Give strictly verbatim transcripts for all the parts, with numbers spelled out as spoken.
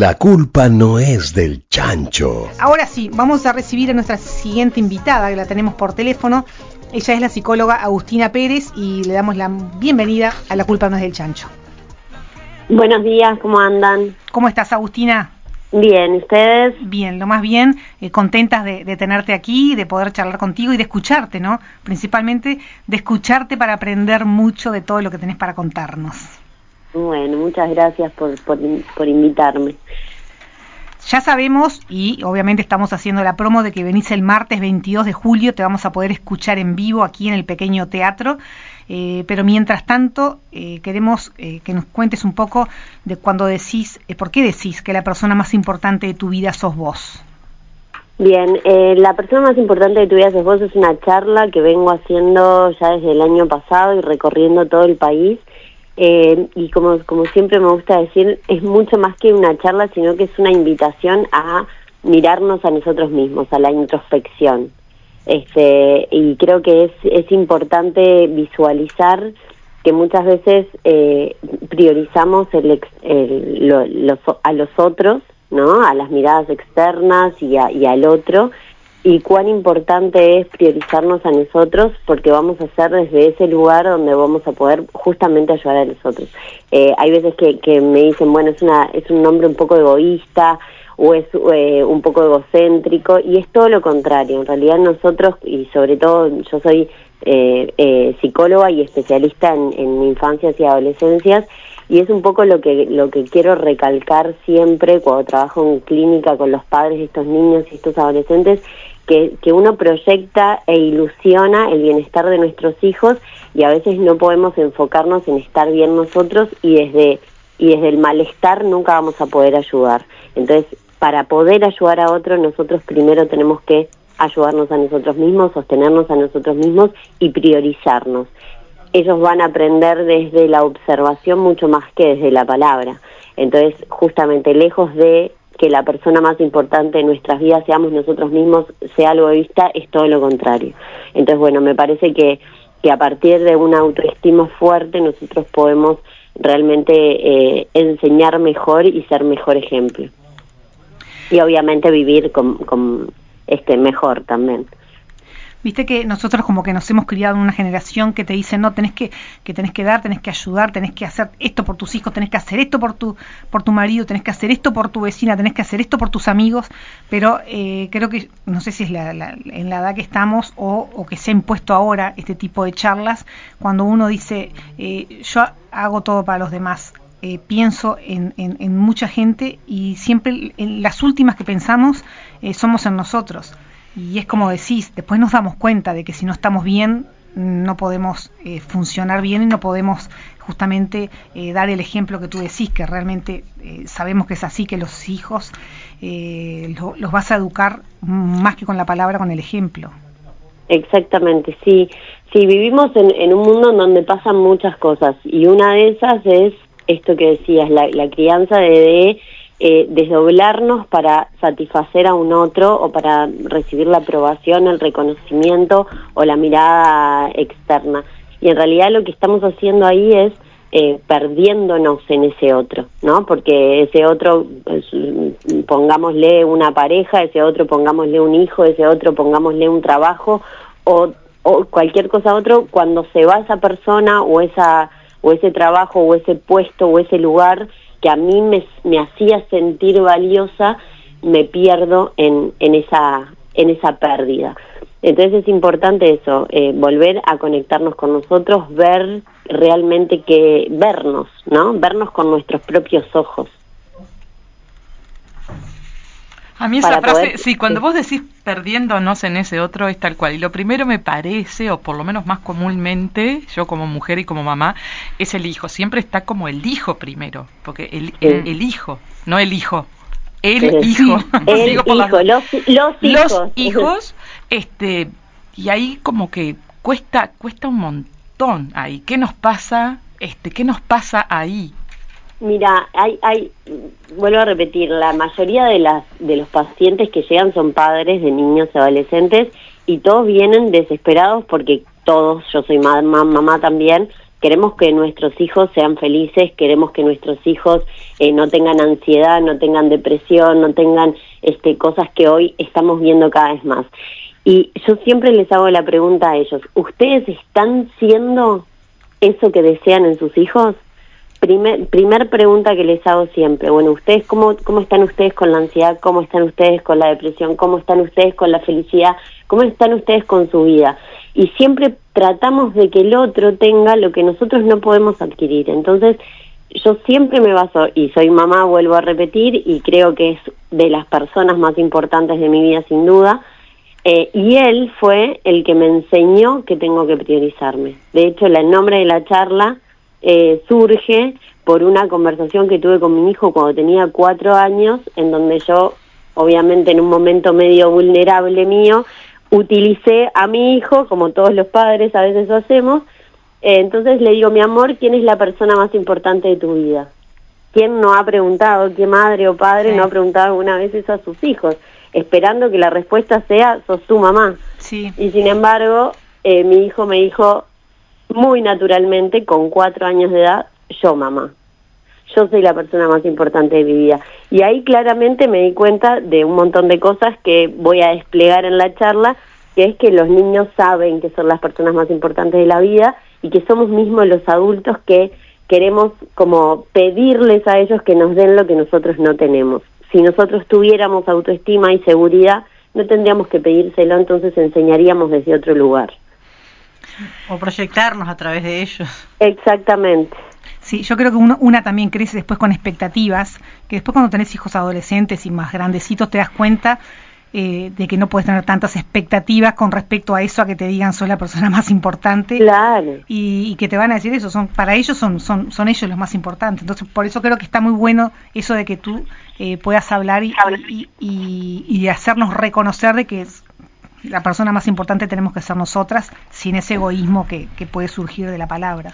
La culpa no es del chancho. Ahora sí, vamos a recibir a nuestra siguiente invitada, que la tenemos por teléfono. Ella es la psicóloga Agustina Pérez y le damos la bienvenida a La culpa no es del chancho. Buenos días, ¿cómo andan? ¿Cómo estás, Agustina? Bien, ¿ustedes? Bien, lo más bien, eh, contentas de, de tenerte aquí, de poder charlar contigo y de escucharte, ¿no? Principalmente de escucharte para aprender mucho de todo lo que tenés para contarnos. Bueno, muchas gracias por, por, por invitarme. Ya sabemos, y obviamente estamos haciendo la promo de que venís el martes veintidós de julio, te vamos a poder escuchar en vivo aquí en el Pequeño Teatro, eh, pero mientras tanto eh, queremos eh, que nos cuentes un poco de cuando decís, eh, ¿por qué decís que la persona más importante de tu vida sos vos? Bien, eh, la persona más importante de tu vida sos vos es una charla que vengo haciendo ya desde el año pasado y recorriendo todo el país. Eh, y como, como siempre me gusta decir, es mucho más que una charla, sino que es una invitación a mirarnos a nosotros mismos, a la introspección. Este, y creo que es, es importante visualizar que muchas veces eh, priorizamos el, ex, el, lo, los, a los otros, ¿no? A las miradas externas y, a, y al otro, y cuán importante es priorizarnos a nosotros, porque vamos a hacer desde ese lugar donde vamos a poder justamente ayudar a los otros. Eh, hay veces que, que me dicen, bueno, es una es un hombre un poco egoísta o es eh, un poco egocéntrico, y es todo lo contrario. En realidad nosotros, y sobre todo yo soy eh, eh, psicóloga y especialista en, en infancias y adolescencias, y es un poco lo que lo que quiero recalcar siempre cuando trabajo en clínica con los padres de estos niños y estos adolescentes, que, que uno proyecta e ilusiona el bienestar de nuestros hijos, y a veces no podemos enfocarnos en estar bien nosotros, y desde y desde el malestar nunca vamos a poder ayudar. Entonces, para poder ayudar a otros, nosotros primero tenemos que ayudarnos a nosotros mismos, sostenernos a nosotros mismos y priorizarnos. Ellos van a aprender desde la observación mucho más que desde la palabra. Entonces, justamente, lejos de que la persona más importante de nuestras vidas seamos nosotros mismos, sea algo egoísta, es todo lo contrario. Entonces, bueno, me parece que, que a partir de una autoestima fuerte nosotros podemos realmente eh, enseñar mejor y ser mejor ejemplo. Y obviamente vivir con, con este mejor también. Viste que nosotros como que nos hemos criado en una generación que te dice, no, tenés que, que tenés que dar, tenés que ayudar, tenés que hacer esto por tus hijos, tenés que hacer esto por tu, por tu marido, tenés que hacer esto por tu vecina, tenés que hacer esto por tus amigos, pero eh, creo que, no sé si es la, la, en la edad que estamos o, o que se ha impuesto ahora este tipo de charlas, cuando uno dice, eh, yo hago todo para los demás, eh, pienso en, en, en mucha gente, y siempre en las últimas que pensamos eh, somos en nosotros. Y es como decís, después nos damos cuenta de que si no estamos bien, no podemos eh, funcionar bien y no podemos justamente eh, dar el ejemplo que tú decís, que realmente eh, sabemos que es así, que los hijos eh, lo, los vas a educar más que con la palabra, con el ejemplo. Exactamente, sí. Sí, vivimos en, en un mundo en donde pasan muchas cosas, y una de esas es esto que decías, la, la crianza de... de Eh, desdoblarnos para satisfacer a un otro o para recibir la aprobación, el reconocimiento o la mirada externa. Y en realidad lo que estamos haciendo ahí es eh, perdiéndonos en ese otro, ¿no? Porque ese otro, pues, pongámosle una pareja, ese otro pongámosle un hijo, ese otro pongámosle un trabajo o, o cualquier cosa otro, cuando se va esa persona o esa o ese trabajo o ese puesto o ese lugar que a mí me, me hacía sentir valiosa, me pierdo en, en esa en esa pérdida. Entonces es importante eso, eh, volver a conectarnos con nosotros, ver realmente que vernos, ¿no? Vernos con nuestros propios ojos. A mí esa frase, poder... sí, cuando vos decís perdiéndonos en ese otro es tal cual. Y lo primero me parece, o por lo menos más comúnmente, yo como mujer y como mamá, es el hijo. Siempre está como el hijo primero, porque el, el, el hijo, no el hijo, el sí. hijo. El Digo por hijo, las... los, los hijos. Los hijos, este, y ahí como que cuesta, cuesta un montón ahí. ¿Qué nos pasa? Este, ¿qué nos pasa ahí? Mira, hay, hay, vuelvo a repetir, la mayoría de las de los pacientes que llegan son padres de niños y adolescentes, y todos vienen desesperados porque todos, yo soy mamá, mamá también, queremos que nuestros hijos sean felices, queremos que nuestros hijos eh, no tengan ansiedad, no tengan depresión, no tengan este, cosas que hoy estamos viendo cada vez más. Y yo siempre les hago la pregunta a ellos, ¿ustedes están siendo eso que desean en sus hijos? Primer, primer pregunta que les hago siempre, bueno, ustedes cómo, cómo están ustedes con la ansiedad, cómo están ustedes con la depresión, cómo están ustedes con la felicidad, cómo están ustedes con su vida. Y siempre tratamos de que el otro tenga lo que nosotros no podemos adquirir. Entonces, yo siempre me baso, y soy mamá, vuelvo a repetir, y creo que es de las personas más importantes de mi vida, sin duda, eh, y él fue el que me enseñó que tengo que priorizarme. De hecho, el nombre de la charla Eh, surge por una conversación que tuve con mi hijo cuando tenía cuatro años, en donde yo, obviamente en un momento medio vulnerable mío, utilicé a mi hijo, como todos los padres a veces lo hacemos, eh, entonces le digo, mi amor, ¿quién es la persona más importante de tu vida? ¿Quién no ha preguntado, qué madre o padre sí. no ha preguntado alguna vez eso a sus hijos? Esperando que la respuesta sea, sos tu mamá. Sí. Y sin embargo, eh, mi hijo me dijo, muy naturalmente, con cuatro años de edad, yo mamá. Yo soy la persona más importante de mi vida. Y ahí claramente me di cuenta de un montón de cosas que voy a desplegar en la charla, que es que los niños saben que son las personas más importantes de la vida y que somos mismos los adultos que queremos como pedirles a ellos que nos den lo que nosotros no tenemos. Si nosotros tuviéramos autoestima y seguridad, no tendríamos que pedírselo, entonces enseñaríamos desde otro lugar. O proyectarnos a través de ellos. Exactamente. Sí, yo creo que uno, una también crece después con expectativas, que después cuando tenés hijos adolescentes y más grandecitos te das cuenta eh, de que no puedes tener tantas expectativas con respecto a eso, a que te digan sos la persona más importante. Claro. Y, y que te van a decir eso, son para ellos son, son, son ellos los más importantes. Entonces, por eso creo que está muy bueno eso de que tú eh, puedas hablar y, y, y, y hacernos reconocer de que es la persona más importante tenemos que ser nosotras, sin ese egoísmo que, que puede surgir de la palabra.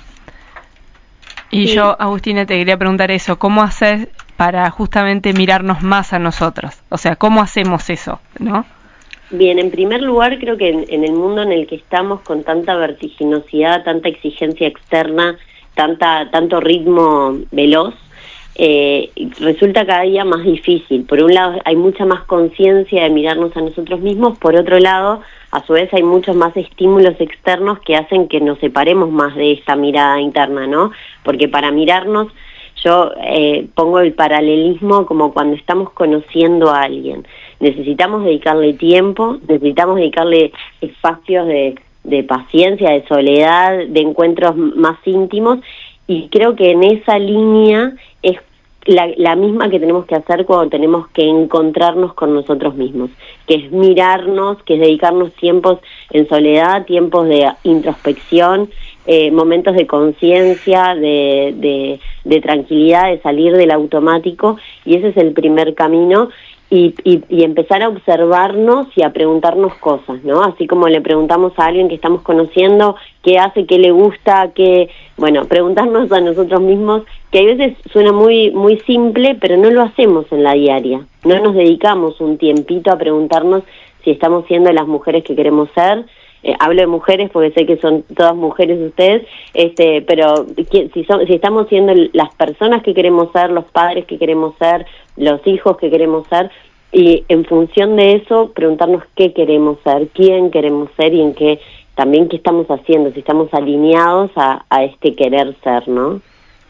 Y sí. yo, Agustina, te quería preguntar eso, ¿cómo hacer para justamente mirarnos más a nosotros? O sea, ¿cómo hacemos eso, no? Bien, en primer lugar, creo que en, en el mundo en el que estamos, con tanta vertiginosidad, tanta exigencia externa, tanta tanto ritmo veloz, Eh, resulta cada día más difícil. Por un lado hay mucha más conciencia de mirarnos a nosotros mismos, por otro lado a su vez hay muchos más estímulos externos que hacen que nos separemos más de esta mirada interna, ¿no? Porque para mirarnos, yo eh, pongo el paralelismo como cuando estamos conociendo a alguien. Necesitamos dedicarle tiempo, necesitamos dedicarle espacios de, de paciencia, de soledad, de encuentros más íntimos, y creo que en esa línea es la, la misma que tenemos que hacer cuando tenemos que encontrarnos con nosotros mismos, que es mirarnos, que es dedicarnos tiempos en soledad, tiempos de introspección, eh, momentos de conciencia, de, de, de tranquilidad, de salir del automático, y ese es el primer camino. Y, y, y empezar a observarnos y a preguntarnos cosas, ¿no? Así como le preguntamos a alguien que estamos conociendo qué hace, qué le gusta, qué, bueno, preguntarnos a nosotros mismos, que a veces suena muy muy simple, pero no lo hacemos en la diaria. No nos dedicamos un tiempito a preguntarnos si estamos siendo las mujeres que queremos ser. Eh, hablo de mujeres porque sé que son todas mujeres ustedes, este, pero si, son, si estamos siendo las personas que queremos ser, los padres que queremos ser, los hijos que queremos ser, y en función de eso preguntarnos qué queremos ser, quién queremos ser y en qué también qué estamos haciendo, si estamos alineados a, a este querer ser, ¿no?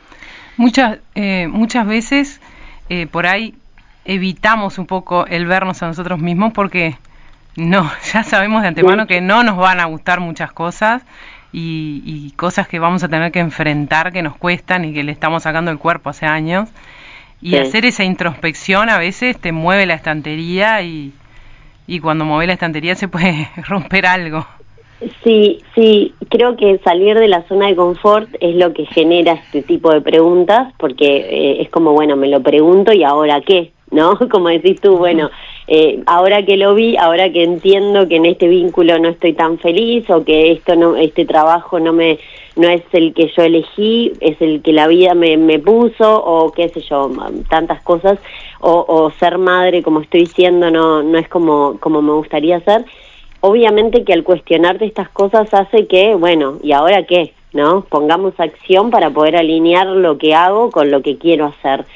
Muchas eh, muchas veces eh, por ahí evitamos un poco el vernos a nosotros mismos porque no, ya sabemos de antemano que no nos van a gustar muchas cosas y, y cosas que vamos a tener que enfrentar, que nos cuestan y que le estamos sacando el cuerpo hace años. Y sí. Hacer esa introspección a veces te mueve la estantería y, y cuando mueve la estantería se puede romper algo. Sí, sí, creo que salir de la zona de confort es lo que genera este tipo de preguntas, porque eh, es como, bueno, me lo pregunto y ahora qué, ¿no? Como decís tú, bueno, eh, ahora que lo vi, ahora que entiendo que en este vínculo no estoy tan feliz o que esto no, este trabajo no me, no es el que yo elegí, es el que la vida me, me puso, o qué sé yo, tantas cosas, o, o ser madre, como estoy diciendo, no, no es como, como me gustaría ser. Obviamente que al cuestionarte estas cosas hace que, bueno, ¿y ahora qué? ¿No? Pongamos acción para poder alinear lo que hago con lo que quiero hacer.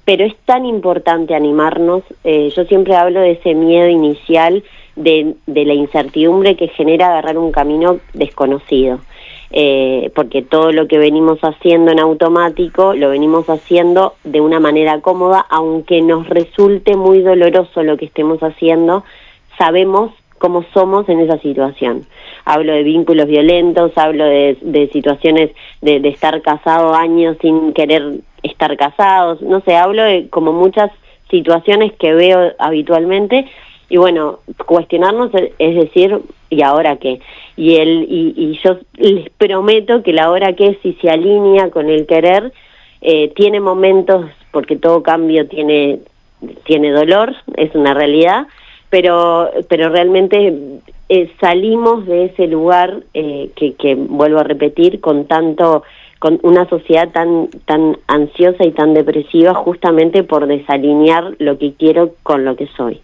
pero es tan importante animarnos. Eh, yo siempre hablo de ese miedo inicial, de, de la incertidumbre que genera agarrar un camino desconocido. Eh, porque todo lo que venimos haciendo en automático, lo venimos haciendo de una manera cómoda, aunque nos resulte muy doloroso lo que estemos haciendo, sabemos cómo somos en esa situación. Hablo de vínculos violentos, hablo de, de situaciones de, de estar casado años sin querer estar casados, no sé, hablo de como muchas situaciones que veo habitualmente. Y bueno, cuestionarnos es decir, ¿y ahora qué? Y, el, y, y yo les prometo que la ahora qué, si se alinea con el querer, eh, tiene momentos, porque todo cambio tiene, tiene dolor, es una realidad, pero, pero realmente eh, salimos de ese lugar eh, que, que, vuelvo a repetir, con tanto, con una sociedad tan, tan ansiosa y tan depresiva, justamente por desalinear lo que quiero con lo que soy.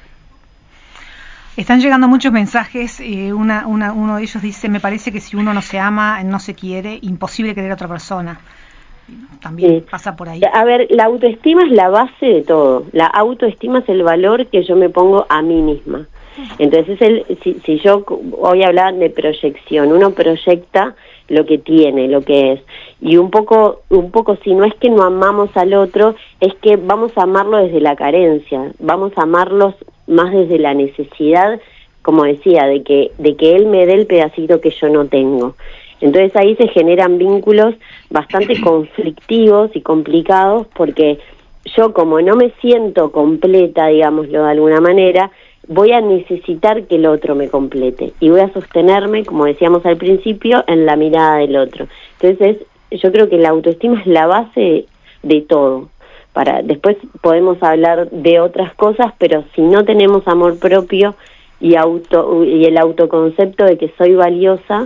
Están llegando muchos mensajes, eh, una, una, uno de ellos dice, me parece que si uno no se ama, no se quiere, imposible querer a otra persona. También sí. Pasa por ahí. A ver, la autoestima es la base de todo. La autoestima es el valor que yo me pongo a mí misma. Entonces, el, si, si yo hoy hablaba de proyección, uno proyecta lo que tiene, lo que es. Y un poco, un poco, si no es que no amamos al otro, es que vamos a amarlo desde la carencia, vamos a amarlos más desde la necesidad, como decía, de que, de que él me dé el pedacito que yo no tengo. Entonces ahí se generan vínculos bastante conflictivos y complicados, porque yo, como no me siento completa, digámoslo de alguna manera, voy a necesitar que el otro me complete y voy a sostenerme, como decíamos al principio, en la mirada del otro. Entonces yo creo que la autoestima es la base de todo. Para después podemos hablar de otras cosas, pero si no tenemos amor propio y auto y el autoconcepto de que soy valiosa,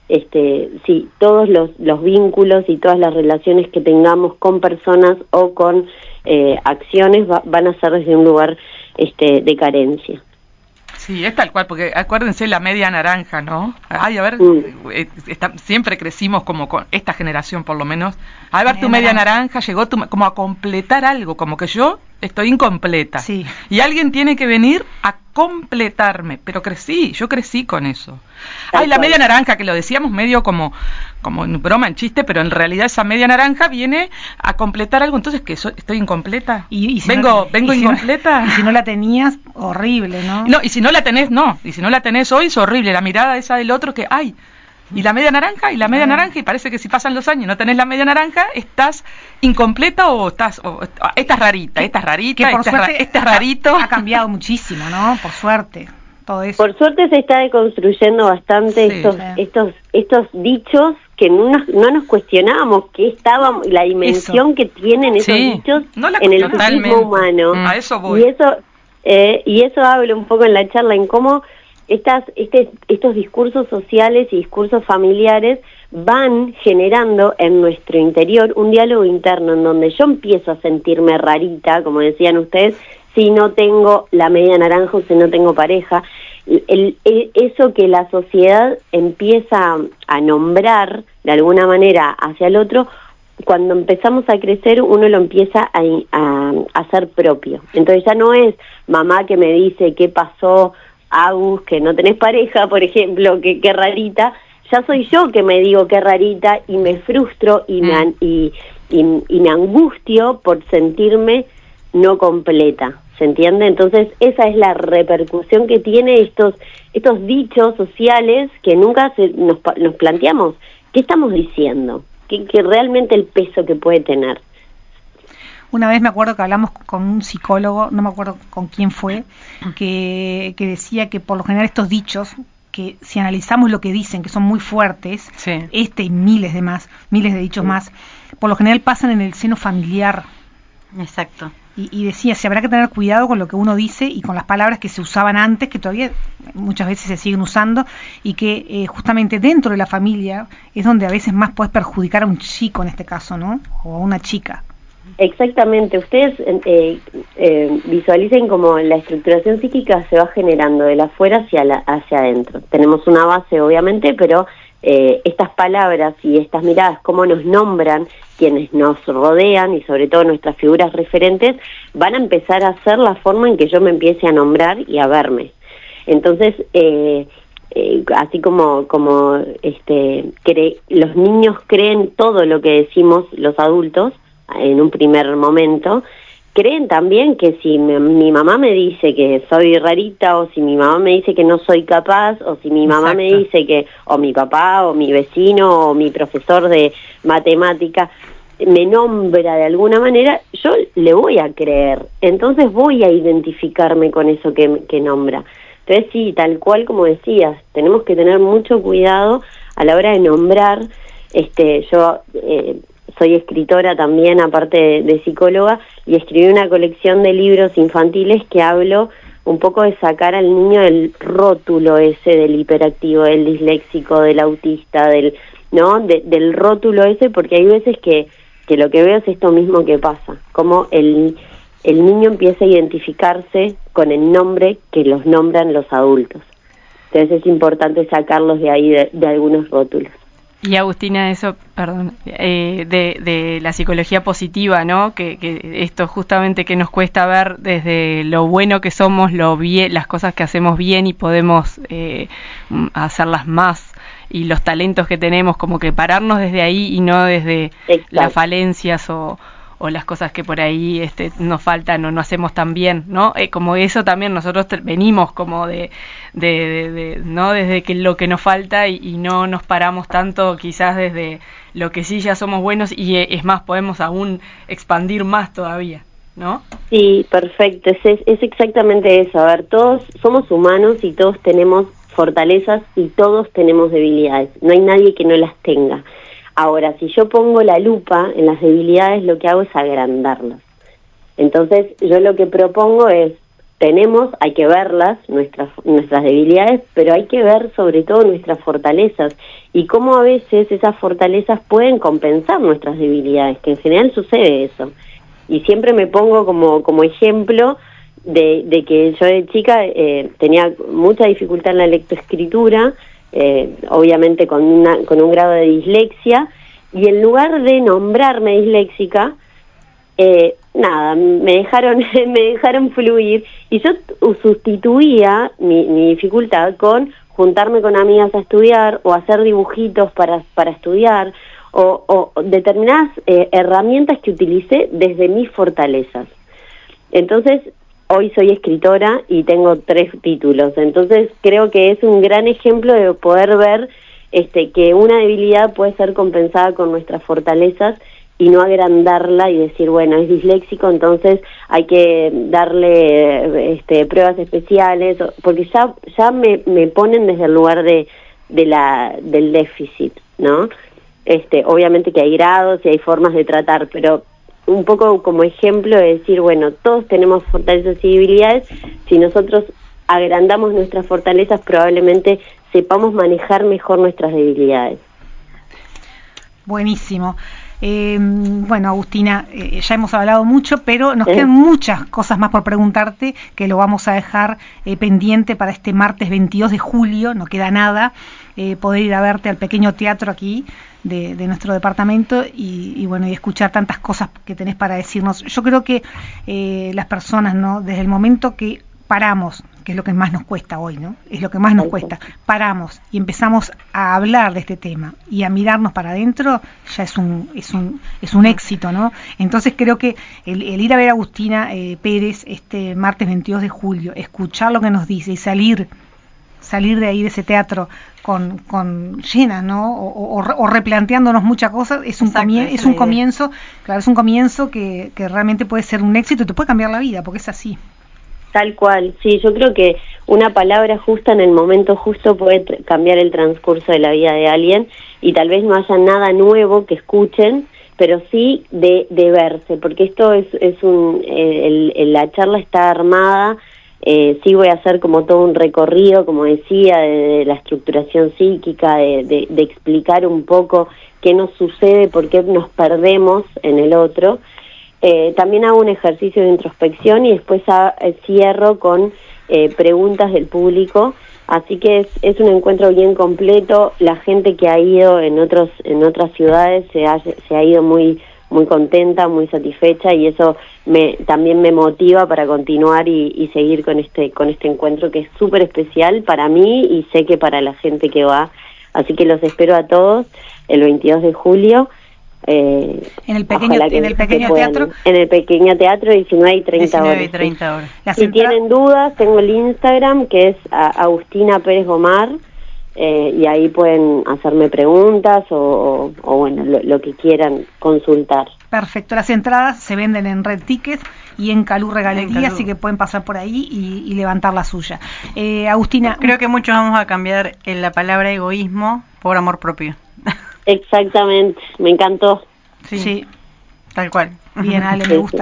este sí, todos los, los vínculos y todas las relaciones que tengamos con personas o con eh, acciones va, van a ser desde un lugar este de carencia. Sí, es tal cual, porque acuérdense la media naranja, ¿no? Ay, a ver, Mm. eh, está, siempre crecimos como con esta generación, por lo menos. A ver, tu media naranja llegó tu, como a completar algo, como que yo estoy incompleta. Sí. Y alguien tiene que venir a completarme, pero crecí, yo crecí con eso. Tal Ay, la cual. media naranja, que lo decíamos medio como como en broma, en chiste, pero en realidad esa media naranja viene a completar algo, entonces que so, estoy incompleta. Y, y si vengo no, vengo y incompleta. Si no, y si no la tenías, horrible, ¿no? No, y si no la tenés, no. Y si no la tenés hoy, es horrible. La mirada esa del otro que, ay, y la media naranja, y la media naranja, y parece que si pasan los años y no tenés la media naranja, estás incompleta o estás, o, esta es rarita, esta es rarita, que por esta, suerte es, este es rarito. Ha, ha cambiado muchísimo, ¿no? Por suerte, todo eso. Por suerte se está deconstruyendo bastante sí, estos, sí. estos, estos dichos que no nos, no nos cuestionábamos qué estábamos, la dimensión eso. que tienen esos sí. dichos no en el psiquismo humano. Mm. A eso voy. Y eso, eh, y eso hablo un poco en la charla en cómo estas, este, estos discursos sociales y discursos familiares van generando en nuestro interior un diálogo interno en donde yo empiezo a sentirme rarita, como decían ustedes, si no tengo la media naranja o si no tengo pareja. El, el, eso que la sociedad empieza a nombrar de alguna manera hacia el otro, cuando empezamos a crecer uno lo empieza a, a, a hacer propio. Entonces ya no es mamá que me dice qué pasó, Agus, que no tenés pareja, por ejemplo, que qué rarita, ya soy yo que me digo qué rarita y me frustro y, mm. me, y, y, y me angustio por sentirme no completa. ¿Se entiende? Entonces esa es la repercusión que tiene estos estos dichos sociales que nunca se, nos, nos planteamos. ¿Qué estamos diciendo? ¿Qué, qué realmente el peso que puede tener? Una vez me acuerdo que hablamos con un psicólogo, no me acuerdo con quién fue, que, que decía que por lo general estos dichos, que si analizamos lo que dicen, que son muy fuertes, sí. este y miles de más, miles de dichos sí. más, por lo general pasan en el seno familiar. Exacto. Y, y decía, si habrá que tener cuidado con lo que uno dice y con las palabras que se usaban antes, que todavía muchas veces se siguen usando, y que eh, justamente dentro de la familia es donde a veces más puedes perjudicar a un chico en este caso, ¿no? O a una chica. Exactamente, ustedes eh, eh, visualicen como la estructuración psíquica se va generando de la afuera hacia, la, hacia adentro. Tenemos una base obviamente, pero eh, estas palabras y estas miradas, cómo nos nombran quienes nos rodean y sobre todo nuestras figuras referentes, van a empezar a ser la forma en que yo me empiece a nombrar y a verme. Entonces, eh, eh, así como como este cre los niños creen todo lo que decimos los adultos en un primer momento, creen también que si me, mi mamá me dice que soy rarita, o si mi mamá me dice que no soy capaz, o si mi mamá Exacto. me dice que, o mi papá, o mi vecino, o mi profesor de matemática me nombra de alguna manera, yo le voy a creer. Entonces voy a identificarme con eso que, que nombra. Entonces sí, tal cual como decías, tenemos que tener mucho cuidado a la hora de nombrar. Este, yo eh, soy escritora también, aparte de, de psicóloga, y escribí una colección de libros infantiles que hablo un poco de sacar al niño del rótulo ese del hiperactivo, del disléxico, del autista, del no de, del rótulo ese, porque hay veces que, que lo que veo es esto mismo que pasa, como el el niño empieza a identificarse con el nombre que los nombran los adultos. Entonces es importante sacarlos de ahí, de, de algunos rótulos. Y Agustina, eso, perdón, eh, de, de la psicología positiva, ¿no? Que, que esto justamente que nos cuesta ver desde lo bueno que somos, lo bien, las cosas que hacemos bien y podemos eh, hacerlas más, y los talentos que tenemos, como que pararnos desde ahí y no desde Exacto. las falencias o o las cosas que por ahí este, nos faltan o no hacemos tan bien, ¿no? Eh, como eso también nosotros venimos como de, de, de, de, ¿no? Desde que lo que nos falta y, y no nos paramos tanto quizás desde lo que sí ya somos buenos y eh, es más, podemos aún expandir más todavía, ¿no? Sí, perfecto, es, es exactamente eso. A ver, todos somos humanos y todos tenemos fortalezas y todos tenemos debilidades, no hay nadie que no las tenga. Ahora, si yo pongo la lupa en las debilidades, lo que hago es agrandarlas. Entonces, yo lo que propongo es, tenemos, hay que verlas, nuestras nuestras debilidades, pero hay que ver sobre todo nuestras fortalezas y cómo a veces esas fortalezas pueden compensar nuestras debilidades, que en general sucede eso. Y siempre me pongo como, como ejemplo de, de que yo de chica eh, tenía mucha dificultad en la lectoescritura, Eh, obviamente con una con un grado de dislexia, y en lugar de nombrarme disléxica, eh, nada, me dejaron me dejaron fluir, y yo sustituía mi, mi dificultad con juntarme con amigas a estudiar o hacer dibujitos para para estudiar o, o determinadas eh, herramientas que utilicé desde mis fortalezas. Entonces hoy soy escritora y tengo tres títulos, entonces creo que es un gran ejemplo de poder ver este, que una debilidad puede ser compensada con nuestras fortalezas y no agrandarla y decir, bueno, es disléxico, entonces hay que darle este, pruebas especiales, porque ya ya me, me ponen desde el lugar de, de la del déficit, ¿no? Este, obviamente que hay grados y hay formas de tratar, pero un poco como ejemplo de decir, bueno, todos tenemos fortalezas y debilidades, si nosotros agrandamos nuestras fortalezas probablemente sepamos manejar mejor nuestras debilidades. Buenísimo. Eh, bueno, Agustina, eh, ya hemos hablado mucho, pero nos quedan muchas cosas más por preguntarte, que lo vamos a dejar eh, pendiente para este martes veintidós de julio, no queda nada, eh, poder ir a verte al pequeño teatro aquí de, de nuestro departamento y, y bueno, y escuchar tantas cosas que tenés para decirnos. Yo creo que eh, las personas, ¿no? Desde el momento que paramos, que es lo que más nos cuesta hoy, ¿no? Es lo que más nos cuesta. Paramos y empezamos a hablar de este tema y a mirarnos para adentro, ya es un es un es un éxito, ¿no? Entonces creo que el, el ir a ver a Agustina eh, Pérez este martes veintidós de julio, escuchar lo que nos dice y salir salir de ahí de ese teatro con, con llenas, ¿no? O, o, o replanteándonos muchas cosas, es un Exacto, comienzo, es un comienzo, claro, es un comienzo que, que realmente puede ser un éxito y te puede cambiar la vida, porque es así. Tal cual, sí, yo creo que una palabra justa en el momento justo puede tr- cambiar el transcurso de la vida de alguien, y tal vez no haya nada nuevo que escuchen, pero sí de, de verse, porque esto es, es un, eh, el, el, la charla está armada, eh, sí voy a hacer como todo un recorrido, como decía, de, de la estructuración psíquica, de, de, de explicar un poco qué nos sucede, por qué nos perdemos en el otro. Eh, también hago un ejercicio de introspección y después a, eh, cierro con eh, preguntas del público Así que es, es un encuentro bien completo. La gente que ha ido en otros en otras ciudades se ha, se ha ido muy muy contenta, muy satisfecha, y eso me también me motiva para continuar y, y seguir con este con este encuentro que es súper especial para mí y sé que para la gente que va. Así que los espero a todos el veintidós de julio. Eh, en el pequeño, en el pequeño teatro. En el pequeño teatro, diecinueve y treinta diecinueve horas. y treinta horas. Si tienen dudas, tengo el Instagram, que es a, Agustina Pérez Gomar, eh, y ahí pueden hacerme preguntas o, o, o bueno, lo, lo que quieran consultar. Perfecto, las entradas se venden en Red Tickets y en Calú Regalería, Calú. Así que pueden pasar por ahí y, y levantar la suya. Eh, Agustina, creo que muchos vamos a cambiar en la palabra egoísmo por amor propio. Exactamente, me encantó. Sí, sí. Tal cual. Bien, Ale, me gusta.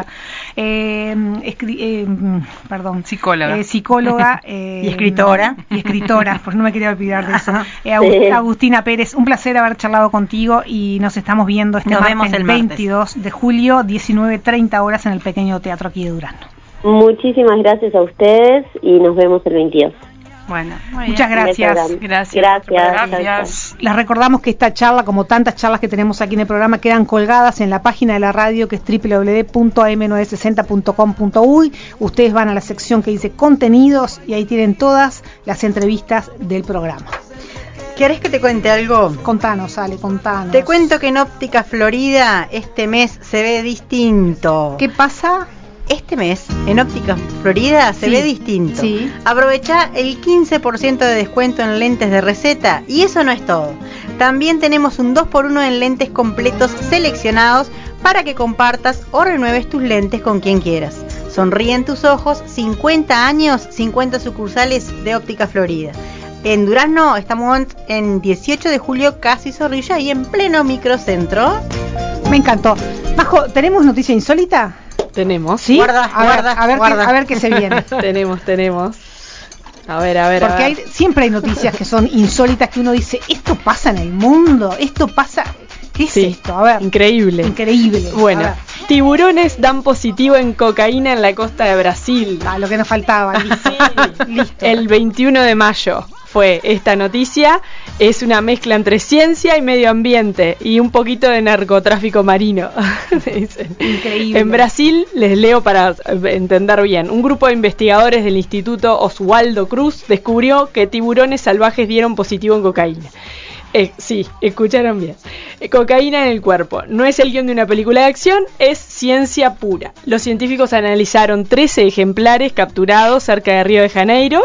Eh, escri- eh, perdón. Psicóloga. Eh, psicóloga. Eh, y escritora. Y escritora, porque no me quería olvidar de eso. Eh, Agust- Agustina Pérez, un placer haber charlado contigo y nos estamos viendo este nos martes, vemos el martes. veintidós de julio, diecinueve treinta horas en el Pequeño Teatro aquí de Durazno. Muchísimas gracias a ustedes y nos vemos el veintidós. Bueno, muchas gracias. Gracias. Gracias. Gracias. Les recordamos que esta charla, como tantas charlas que tenemos aquí en el programa, quedan colgadas en la página de la radio, que es doble u doble u doble u punto a eme novecientos sesenta punto com punto uy. Ustedes van a la sección que dice contenidos y ahí tienen todas las entrevistas del programa. ¿Querés que te cuente algo? Contanos, Ale, contanos. Te cuento que en Óptica Florida este mes se ve distinto. ¿Qué pasa? Este mes, en Óptica Florida, se Sí, ve distinto. sí. Aprovecha el quince por ciento de descuento en lentes de receta. Y eso no es todo. También tenemos un dos por uno en lentes completos seleccionados para que compartas o renueves tus lentes con quien quieras. Sonríen tus ojos, cincuenta años, cincuenta sucursales de Óptica Florida. En Durazno estamos en dieciocho de julio, casi Zorrilla, y en pleno microcentro. Me encantó. Majo, ¿tenemos noticia insólita? Tenemos. ¿Sí? Guarda, a guarda, ver, a ver, guarda. Qué, a ver qué se viene. tenemos, tenemos. A ver, a ver, Porque a ver. hay, siempre hay noticias que son insólitas que uno dice, esto pasa en el mundo, esto pasa... ¿Qué es Sí, esto? A ver. increíble. Increíble. Bueno, A ver. tiburones dan positivo en cocaína en la costa de Brasil. Ah, lo que nos faltaba. Listo. Listo. El veintiuno de mayo fue esta noticia. Es una mezcla entre ciencia y medio ambiente y un poquito de narcotráfico marino. Dicen. Increíble. En Brasil, les leo para entender bien, un grupo de investigadores del Instituto Oswaldo Cruz descubrió que tiburones salvajes dieron positivo en cocaína. Eh, sí, escucharon bien. Eh, cocaína en el cuerpo. No es el guión de una película de acción, es ciencia pura. Los científicos analizaron trece ejemplares capturados cerca de Río de Janeiro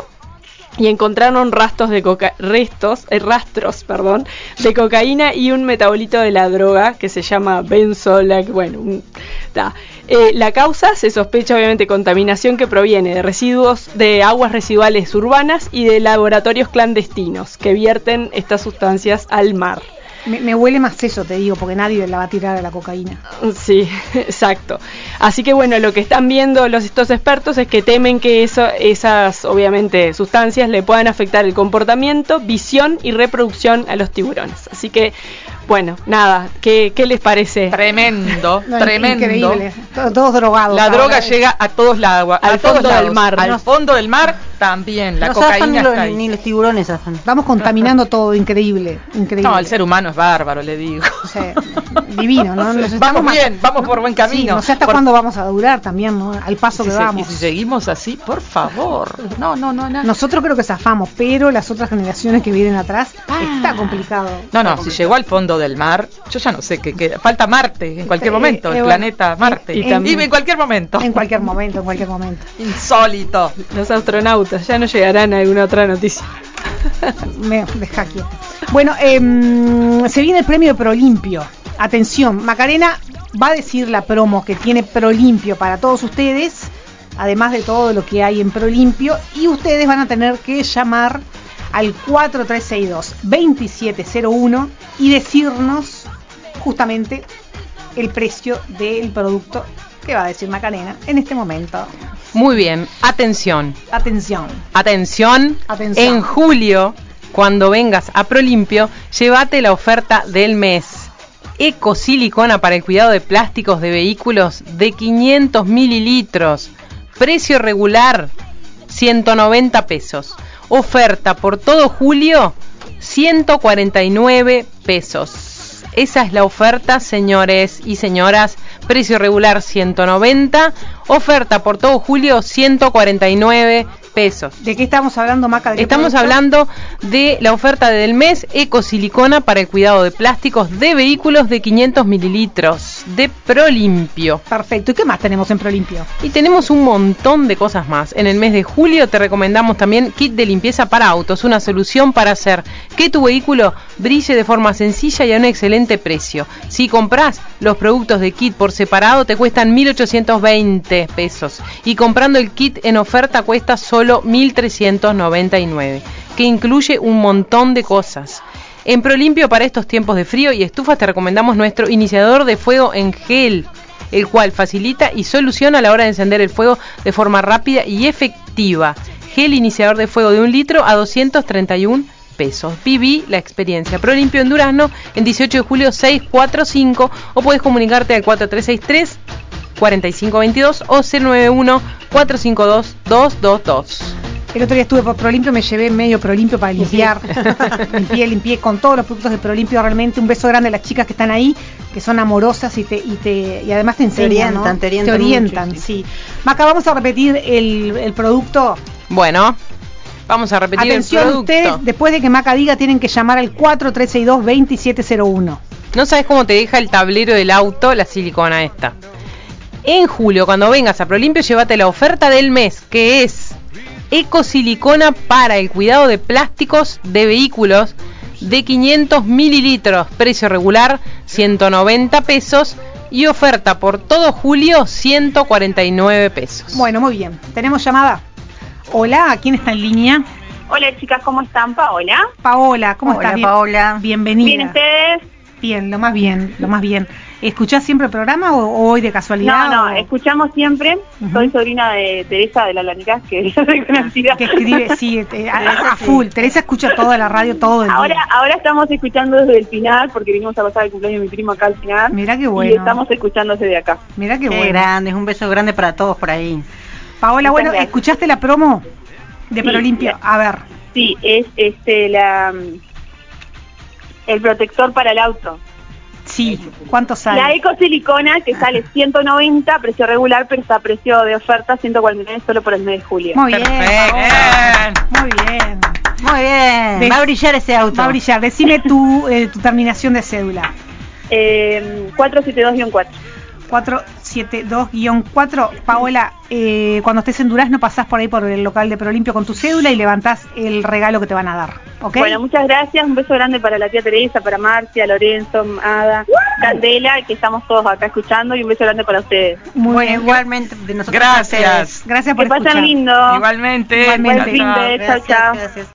y encontraron rastros de coca restos, eh, rastros, perdón, de cocaína y un metabolito de la droga que se llama benzolac, bueno, un, ta. Eh, la causa se sospecha obviamente contaminación que proviene de residuos de aguas residuales urbanas y de laboratorios clandestinos que vierten estas sustancias al mar. Me, me huele más eso, te digo, porque nadie la va a tirar a la cocaína. Sí, exacto. Así que bueno, lo que están viendo los estos expertos es que temen que eso, esas obviamente sustancias le puedan afectar el comportamiento, visión y reproducción a los tiburones. Así que bueno, nada, ¿qué, qué les parece? Tremendo, No, tremendo. Increíble. Todos, todos drogados. La droga ahora. llega a todos lados, Al a todos fondo del lados. mar. Al No- fondo del mar también, la no zafan cocaína ni, está los, ahí. ni los tiburones zafan. Vamos contaminando todo, increíble. Increíble. No, el ser humano es bárbaro, le digo. O sea, divino, ¿no? Nos estamos Vamos ma- bien, vamos por buen camino. Sí, no sé hasta Por- cuándo vamos a durar también, ¿no? Al paso Si que se- vamos. Y si seguimos así, por favor. No, no, no, no. Nosotros creo que zafamos, pero las otras generaciones que vienen atrás, está complicado. No, Está no, si complicado. llegó al fondo del mar, yo ya no sé qué queda. Falta Marte en cualquier Eh, momento, eh, el bueno, planeta Marte. y Y, también- en cualquier momento. En cualquier momento, en cualquier momento. Insólito. Los astronautas ya no llegarán a alguna otra noticia. Me deja quieto. Bueno, em, se viene el premio Prolimpio. Atención, Macarena va a decir la promo que tiene Prolimpio para todos ustedes, además de todo lo que hay en Prolimpio, y ustedes van a tener que llamar al cuatro tres seis dos, dos siete cero uno y decirnos justamente el precio del producto que va a decir Macarena en este momento. Muy bien, atención, Atención. atención, Atención. en julio, cuando vengas a Prolimpio, llévate la oferta del mes. Ecosilicona para el cuidado de plásticos de vehículos de quinientos mililitros, precio regular, ciento noventa pesos. Oferta por todo julio, ciento cuarenta y nueve pesos. Esa es la oferta, señores y señoras. Precio regular ciento noventa. Oferta por todo julio, ciento cuarenta y nueve pesos. ¿De qué estamos hablando, Maca? ¿De qué Estamos producto? hablando de la oferta del mes, Ecosilicona para el cuidado de plásticos de vehículos de quinientos mililitros de Prolimpio. Perfecto. ¿Y qué más tenemos en Prolimpio? Y tenemos un montón de cosas más. En el mes de julio te recomendamos también kit de limpieza para autos, una solución para hacer que tu vehículo brille de forma sencilla y a un excelente precio. Si compras los productos de kit por separado te cuestan mil ochocientos veinte pesos y comprando el kit en oferta cuesta solo mil trescientos noventa y nueve, que incluye un montón de cosas. En Prolimpio para estos tiempos de frío y estufas te recomendamos nuestro iniciador de fuego en gel, el cual facilita y soluciona a la hora de encender el fuego de forma rápida y efectiva. Gel iniciador de fuego de un litro a doscientos treinta y un pesos. Viví la experiencia. Prolimpio en Durazno en dieciocho de julio seiscientos cuarenta y cinco o puedes comunicarte al cuatro tres seis tres, cuatro cinco dos dos o cero nueve uno, cuatro cinco dos, dos dos dos. El otro día estuve por Prolimpio, me llevé medio Prolimpio para limpiar. limpié, limpié con todos los productos de Prolimpio. Realmente un beso grande a las chicas que están ahí, que son amorosas y te y te y además te enseñan, te orientan, ¿no? te orientan, te orientan mucho, sí. Maca, vamos a repetir el, el producto. Bueno, vamos a repetir Atención, el producto. ustedes, después de que Maca diga, tienen que llamar al cuatro tres seis dos, dos siete cero uno. No sabes cómo te deja el tablero del auto la silicona esta. En julio, cuando vengas a Prolimpio, llévate la oferta del mes, que es Ecosilicona para el cuidado de plásticos de vehículos de quinientos mililitros, precio regular ciento noventa pesos y oferta por todo julio ciento cuarenta y nueve pesos. Bueno, muy bien. ¿Tenemos llamada? Hola, ¿quién está en línea? Hola chicas, ¿cómo están? Paola. Paola, ¿cómo Hola, estás? Bien- Paola. Bienvenida. ¿Bien ustedes? Bien, lo más bien, lo más bien. ¿Escuchás siempre el programa o, o hoy de casualidad? No, no, o- escuchamos siempre. Ujú. Soy sobrina de Teresa de la Lanicas, que es reconocida. Que escribe, sí, eh, a, a full. Teresa escucha toda la radio todo el día. Ahora, ahora estamos escuchando desde el final, porque vinimos a pasar el cumpleaños de mi primo acá al final. Mirá qué Y bueno. estamos escuchando desde acá. Mirá qué, Qué bueno. grande, un beso grande para todos por ahí. Paola, Muchas bueno, gracias. ¿escuchaste la promo de Sí, Prolimpio? la- A ver, Sí, es este la el protector para el auto. sí, ¿cuánto sale? La ecosilicona, que sale ciento noventa, precio regular, pero está a precio de oferta ciento cuarenta y nueve solo por el mes de julio. Muy bien, Perfecto. Paola. Muy bien. Muy bien, Des- va a brillar ese auto. Va a brillar. Decime tu, eh, tu terminación de cédula. Eh, cuatrocientos setenta y dos guion cuatro. cuatro siete dos guion cuatro. Paola, eh, cuando estés en Durazno pasás por ahí por el local de Prolimpio con tu cédula y levantás el regalo que te van a dar, ¿ok? Bueno, muchas gracias, un beso grande para la tía Teresa, para Marcia, Lorenzo, Ada, Candela, que estamos todos acá escuchando, y un beso grande para ustedes. Muy Bueno, bien. igualmente de nosotros. a ustedes. Gracias. Gracias por Que pasen escuchar. lindo. Igualmente. Igualmente. Buen fin de, chao, Gracias, chao. gracias.